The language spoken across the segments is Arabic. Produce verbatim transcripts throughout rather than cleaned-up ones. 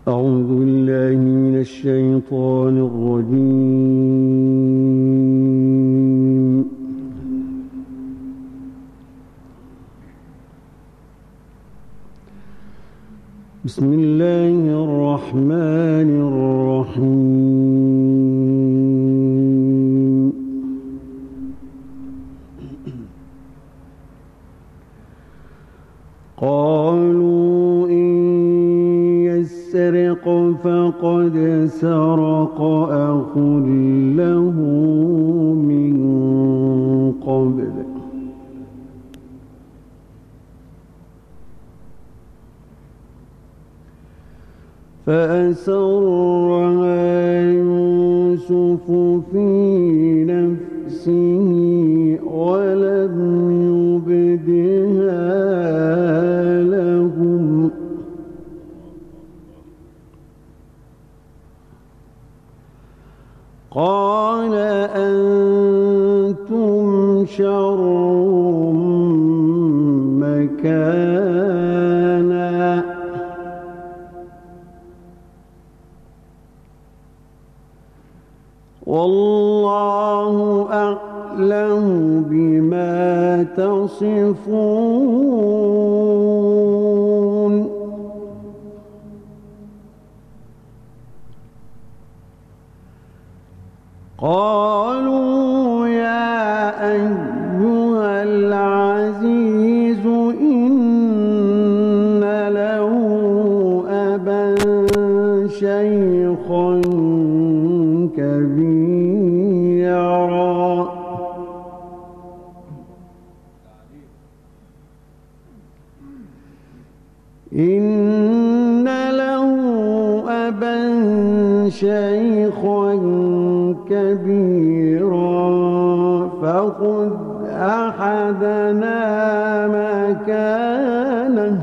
أعوذ بالله من الشيطان الرجيم. بسم الله الرحمن الرحيم. قالوا إن يسرق فقد سرق أخ له من قبل فأسرها يوسف في نفسه ولم يبدها لهم قال أنتم شر مكانا والله أعلم بما تصفون. قالوا يا أيها العزيز إن له أبا شيخا كبيرا إن له أبا شيخا كبيرا فخذ أحدنا مكانه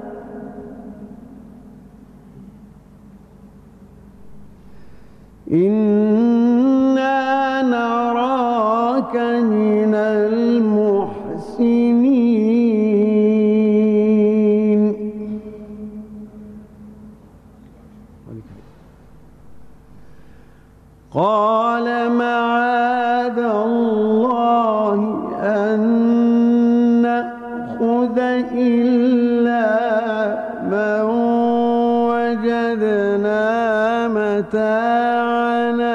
إنا نراك من المحسنين. قال معاذ الله أن نأخذ إلا من وجدنا متاعنا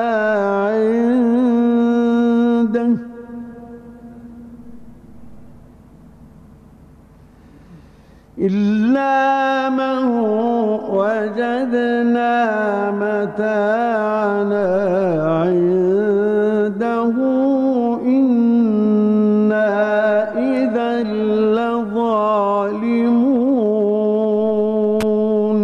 عنده إلا من وجدنا متاعنا عنده إنا إذا لظالمون.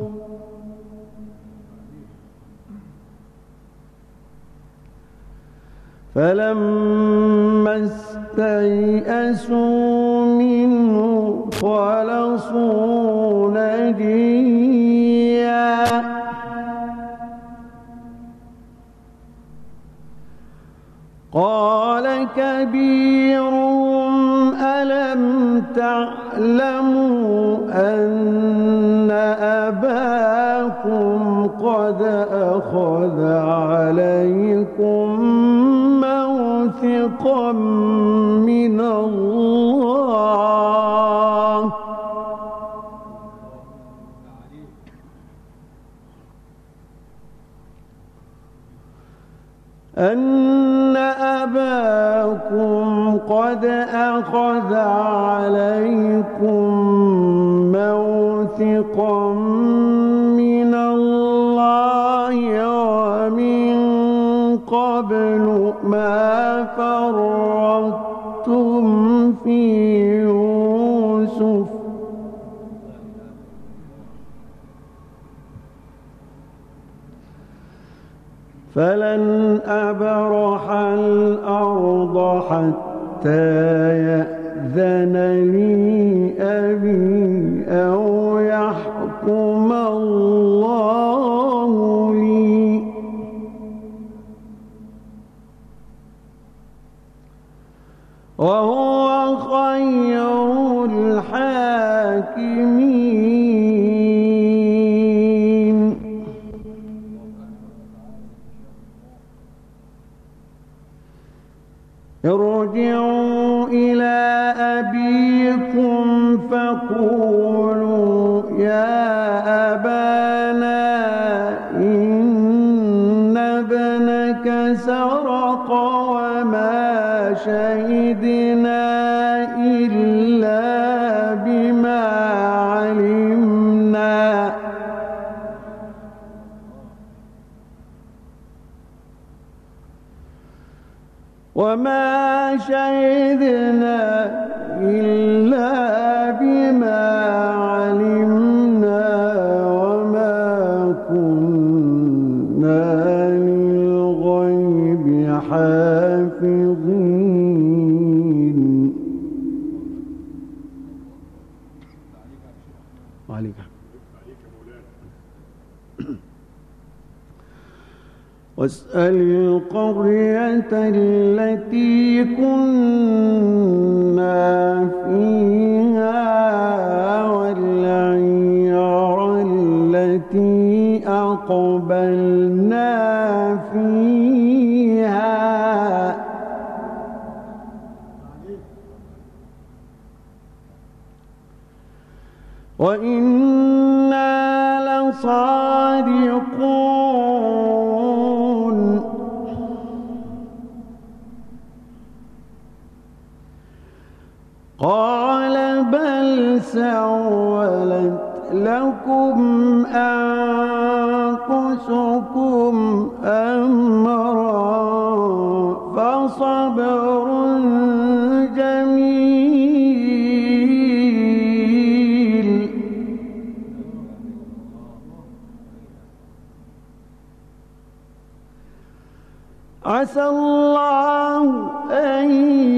فلما استيئسوا منه خلصوا نجيا قال كبيرهم ألم تعلموا أن أباكم قد أخذ عليكم موثقا من الله أن أباكم قد أخذ عليكم موثقا من الله ومن قبل ما فرطتم في يوسف فلن أبرح الأرض حتى يأذن لي أبي أو يحكم الله لي وهو خير الحاكمين. يقولوا يا أبانا إن ابنك سرق وما شهدنا إلا بما علمنا وما شهدنا إلا بما علمنا وما كنا للغيب حافظين. وعليك واسأل القرية التي كنا فيها والعير التي أقبلنا فيها وإنا لصادقون. قال بل سولت لكم أنفسكم أمرا فصبر جميل. عسى الله أن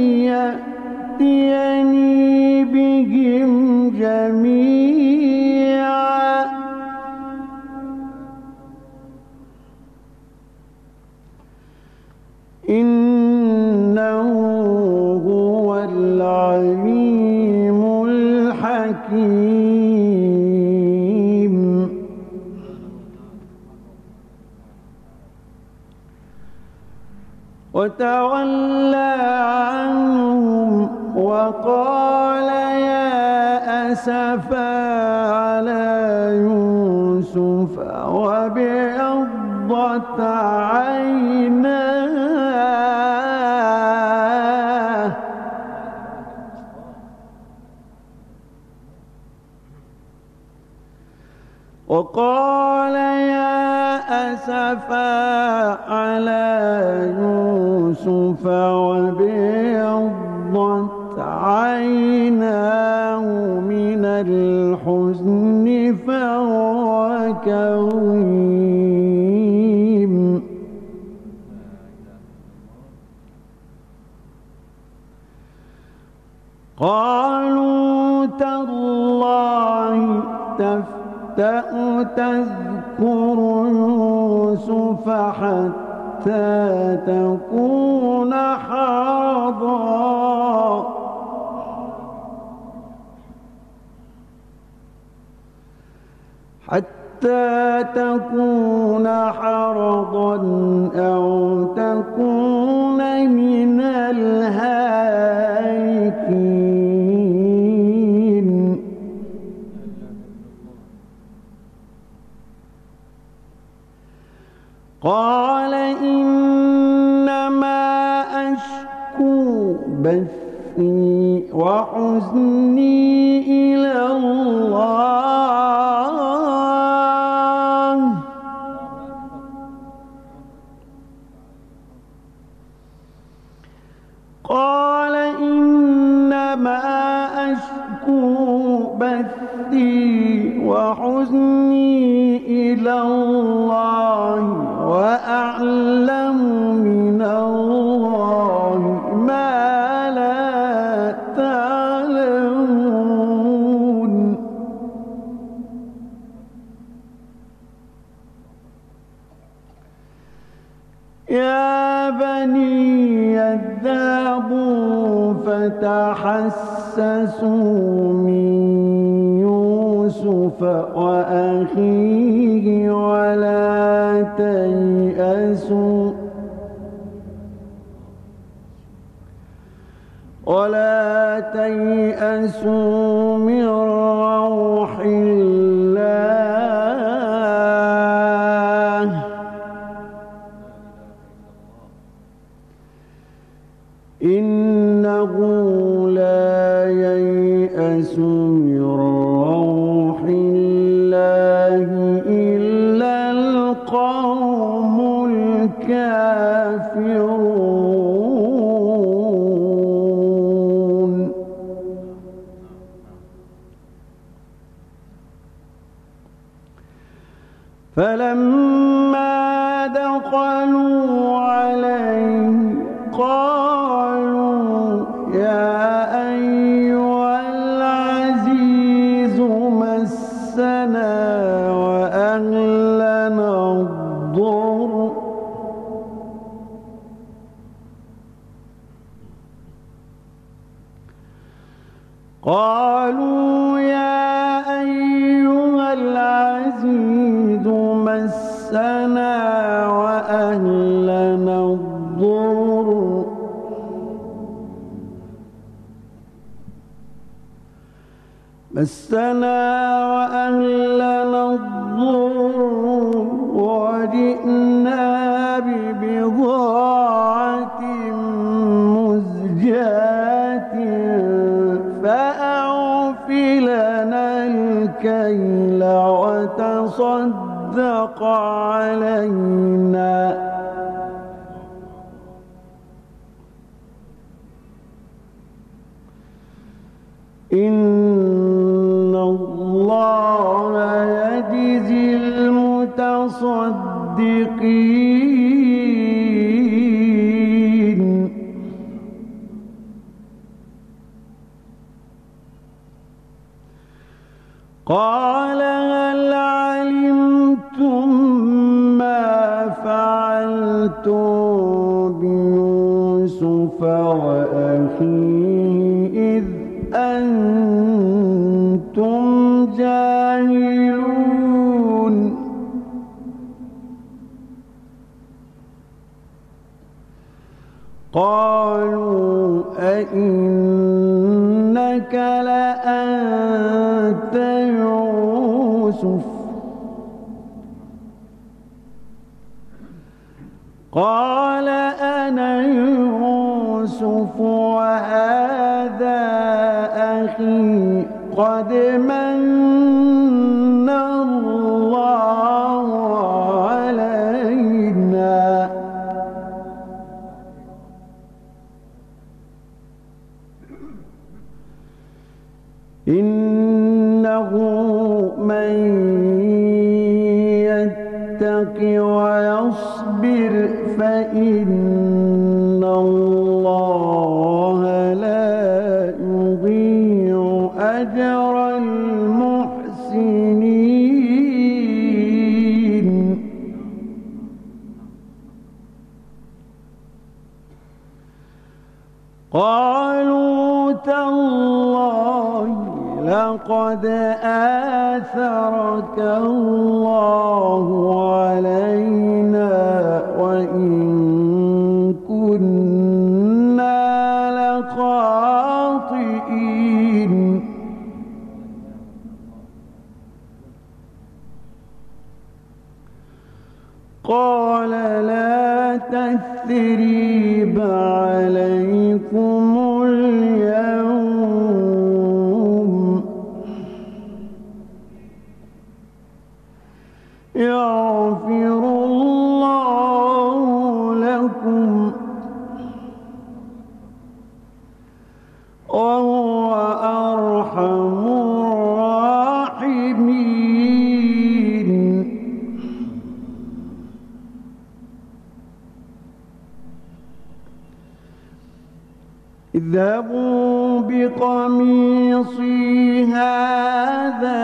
يأتيني بهم جميعا إنه هو العليم الحكيم. وتولى عنهم وقال يا أسفا على يوسف وابيضت عيناه وقال يا أسفا على يوسف وابيضت عيناه من الحزن فهو كظيم. قالوا تالله تفتأ تذكر يوسف حتى تكون حرضا حتى تكون حرضا أو تكون من الهالكين. قال إنما أشكو بثي وحزني إلى الله قال إنما أشكو بثي وحزني إلى الله وأعلم من الله ما لا تعلمون. يا بني اذهبوا فتحسسوا من يوسف وأخيه ولا تيأسوا ولا تيأسوا من فلما دخلوا عليه قالوا يا أيها العزيز مسنا وأهلنا الضر قالوا يا أيها العزيز مسنا وأهلنا الضر مسنا وأهلنا الضر وجئنا ببضاعة مزجاة فأوفلنا الكيل وتصدق علينا إن الله يجزي المتصدقين. قال هل علمتم ما فعلتم بيوسف وأخيه إذ أنتم جاهلون قالوا أئنك لأنت يوسف قال أنا يوسف وهذا أخي قد من الله علينا إنه من يتق ويصبر فإن الله لا يضيع أجر المحسنين. قالوا تالله لقد آثرك الله علينا وإن كنا لخاطئين. قال لا تثريب عليكم اليوم يغفر الله لكم وهو أرحم الراحمين. اذهبوا بقميصي هذا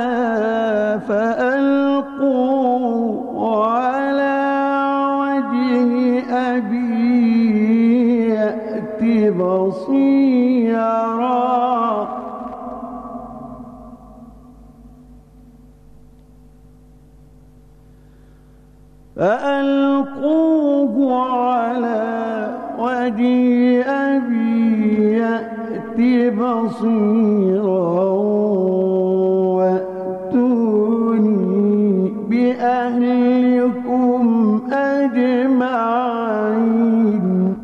فألقوه على وجه أبي يأت بصيرا فألقوه على وجه أبي يأت بصيرا وأتوني بأهلكم أجمعين.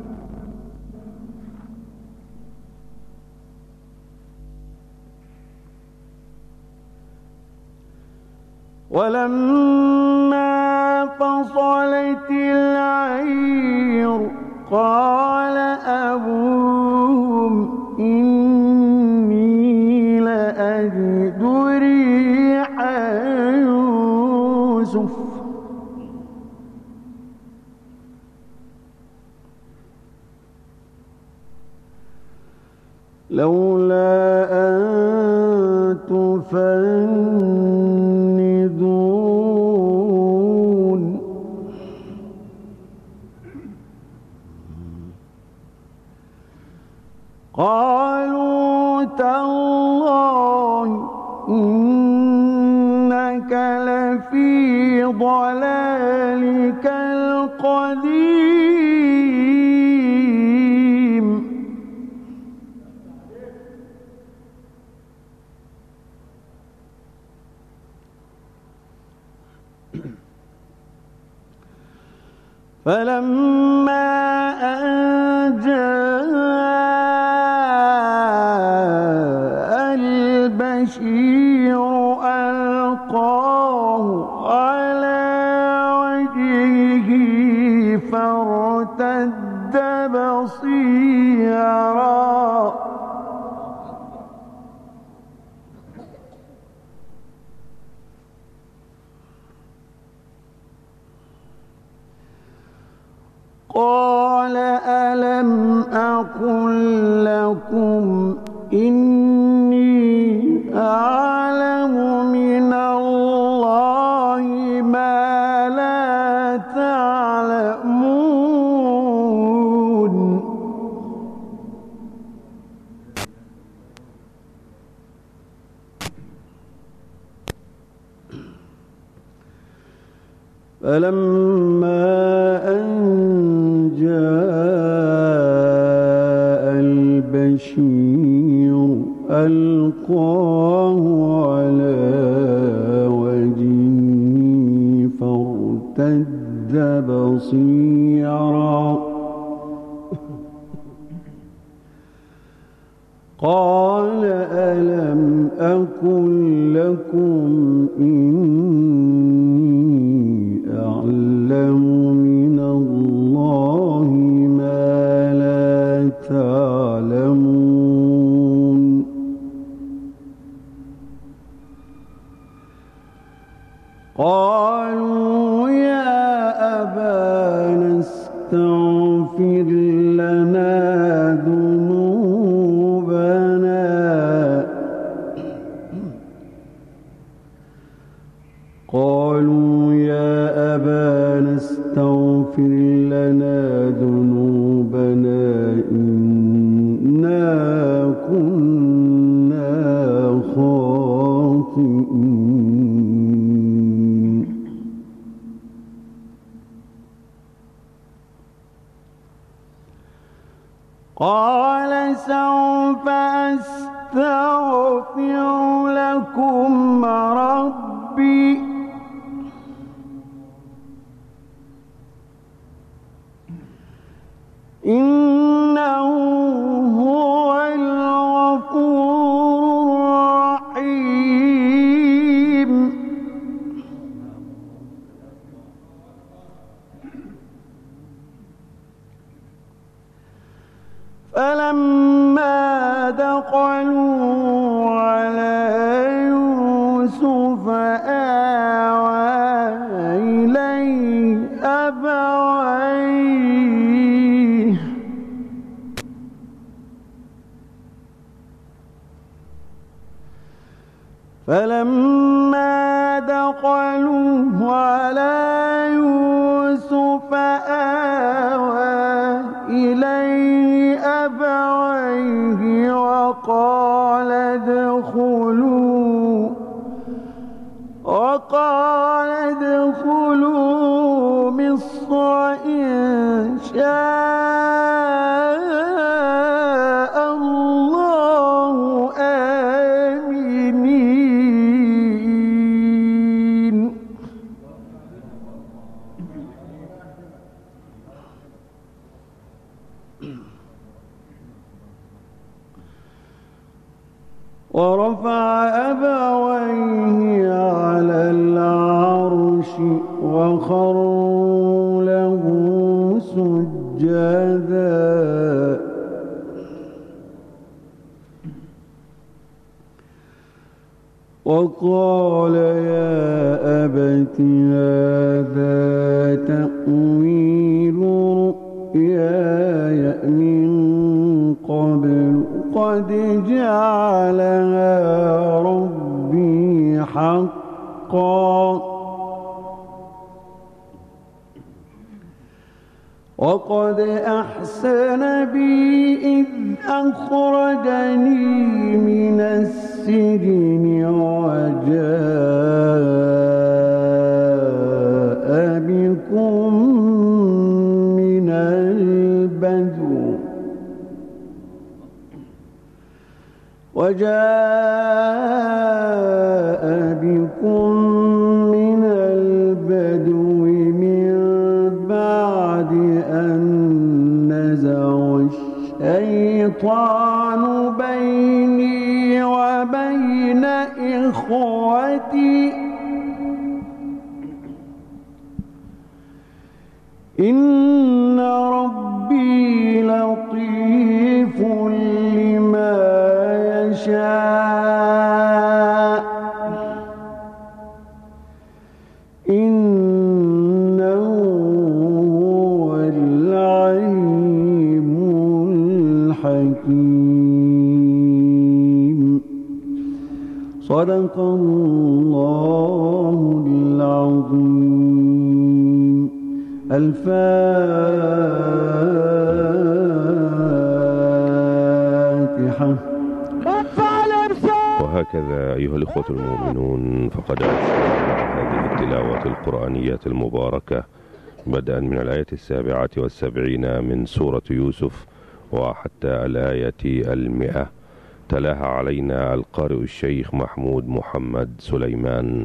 ولما فصلت العير قال أبوهم إني لأجد ريح يوسف إنك لفي ضلالك القديم فلما أن جاء البشير ألقاه على وجهه فارتد بصيرا قال ألم أقل لكم إني أعلم من الله ما لا تعلمون فلما البشير ألقاه على وجهه فارتد بصيرا قال ألم أقل لكم إني أعلم من الله ما لا تعلمون قالوا يا أبانا استغفر لنا ذنوبنا قالوا يا أبانا استغفر لنا ذنوبنا إنا كنا خاطئين قال سوف أستغفر لكم ربي إنه هو الغفور الرحيم فلما دخلوا على يوسف آوى إليه أبويه فلما دخلوا على يوسف آوى إليه أبويه وقال ادخلوا وقال ادخلوا مصر إن شاء الله آمنين ورفع أبويه على العرش وخروا له سجدا وقال يا أبت هذا تأويل رؤياي من قبل قد جعلها ربي حقا وقد أحسن بي إذ أخرجني من السجن وجاء وجاء بكم من البدو من بعد أن نزغ الشيطان بيني وبين إخوتي إن ربي لطيف لما يشاء إنه هو العليم الحكيم. صدق الله العظيم. الفاتحة. وهكذا أيها الإخوة المؤمنون فقد أنشأنا هذه التلاوة القرآنية المباركة بدءا من الآية السابعة والسبعين من سورة يوسف وحتى الآية المئة، تلاها علينا القارئ الشيخ محمود محمد سليمان،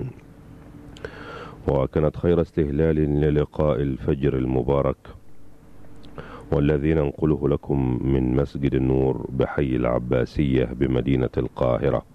وكانت خير استهلال للقاء الفجر المبارك والذي ننقله لكم من مسجد النور بحي العباسية بمدينة القاهرة.